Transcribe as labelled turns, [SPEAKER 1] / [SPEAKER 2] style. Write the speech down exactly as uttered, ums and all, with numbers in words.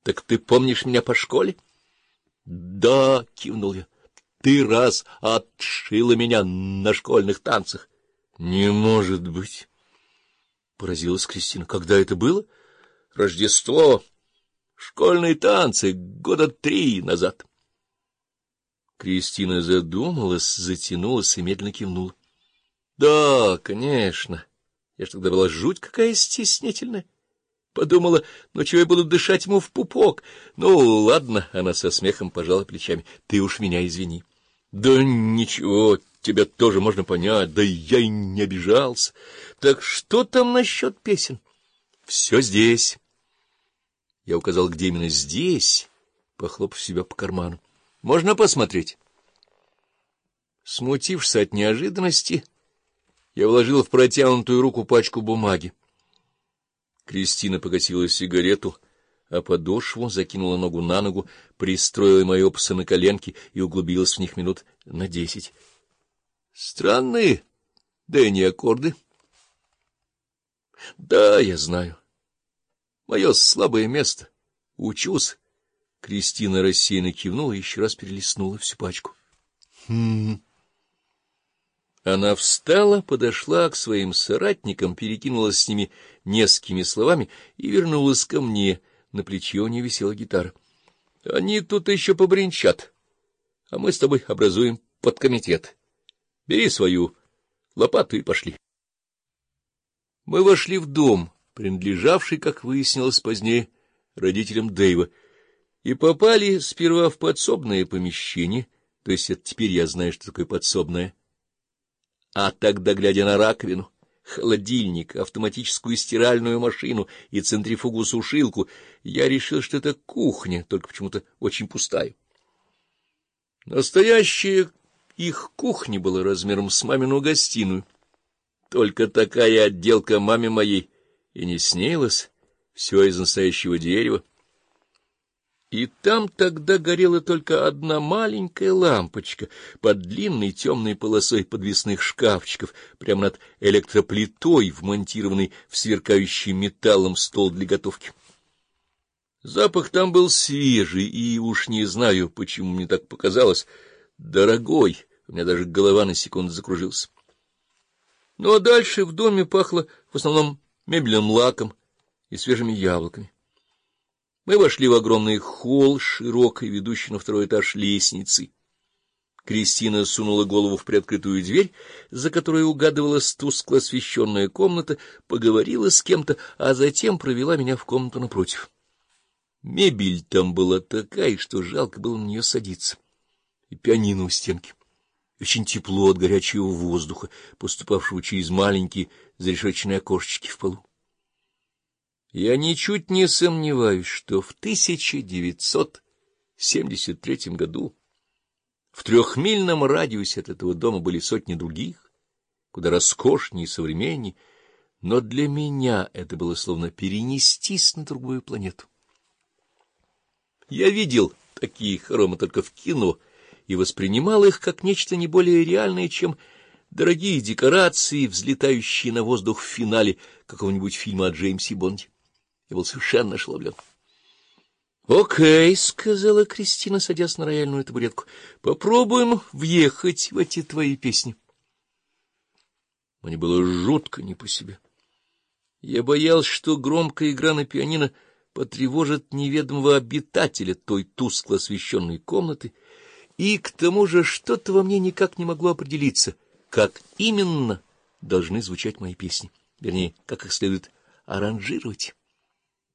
[SPEAKER 1] Так ты помнишь меня по школе? — Да, — кивнул я. — Ты раз отшила меня на школьных танцах. — Не может быть! — поразилась Кристина. — Когда это было? — Рождество. Школьные танцы года три назад. Кристина задумалась, затянулась и медленно кивнула. — Да, конечно. Я ж тогда была жуть какая стеснительная. Подумала, ну чего я буду дышать ему в пупок? Ну, ладно, она со смехом пожала плечами. Ты уж меня извини. Да ничего, тебя тоже можно понять, да я и не обижался. Так что там насчет песен? Все здесь. Я указал, где именно здесь, похлопав себя по карману. Можно посмотреть? Смутившись от неожиданности, я вложил в протянутую руку пачку бумаги. Кристина погасила сигарету, а подошву закинула ногу на ногу, пристроила мои опусы на коленки и углубилась в них минут на десять. Странные, да и не аккорды. Да, я знаю. Мое слабое место. Учусь. Кристина рассеянно кивнула и еще раз перелистнула всю пачку. Хм... Она встала, подошла к своим соратникам, перекинулась с ними несколькими словами и вернулась ко мне. На плече у нее висела гитара. — Они тут еще побренчат, а мы с тобой образуем подкомитет. Бери свою лопату и пошли. Мы вошли в дом, принадлежавший, как выяснилось позднее, родителям Дэйва, и попали сперва в подсобное помещение, то есть это теперь я знаю, что такое подсобное. А тогда, глядя на раковину, холодильник, автоматическую стиральную машину и центрифугу-сушилку, я решил, что это кухня, только почему-то очень пустая. Настоящая их кухня была размером с мамину гостиную. Только такая отделка маме моей и не снилась, все из настоящего дерева. И там тогда горела только одна маленькая лампочка под длинной темной полосой подвесных шкафчиков, прямо над электроплитой, вмонтированной в сверкающий металлом стол для готовки. Запах там был свежий, и уж не знаю, почему мне так показалось, дорогой, у меня даже голова на секунду закружилась. Ну а дальше в доме пахло в основном мебельным лаком и свежими яблоками. Мы вошли в огромный холл, широкой, ведущий на второй этаж лестницы. Кристина сунула голову в приоткрытую дверь, за которой угадывалась тускло освещенная комната, поговорила с кем-то, а затем провела меня в комнату напротив. Мебель там была такая, что жалко было на нее садиться. И пианино у стенки. Очень тепло от горячего воздуха, поступавшего через маленькие зарешеченные окошечки в полу. Я ничуть не сомневаюсь, что в тысяча девятьсот семьдесят третьем году в трехмильном радиусе от этого дома были сотни других, куда роскошнее и современнее, но для меня это было словно перенестись на другую планету. Я видел такие хоромы только в кино и воспринимал их как нечто не более реальное, чем дорогие декорации, взлетающие на воздух в финале какого-нибудь фильма о Джеймсе Бонде. Я был совершенно ошеломлен. — Окей, — сказала Кристина, садясь на рояльную табуретку, — попробуем въехать в эти твои песни. Мне было жутко не по себе. Я боялся, что громкая игра на пианино потревожит неведомого обитателя той тускло освещенной комнаты, и к тому же что-то во мне никак не могло определиться, как именно должны звучать мои песни, вернее, как их следует аранжировать.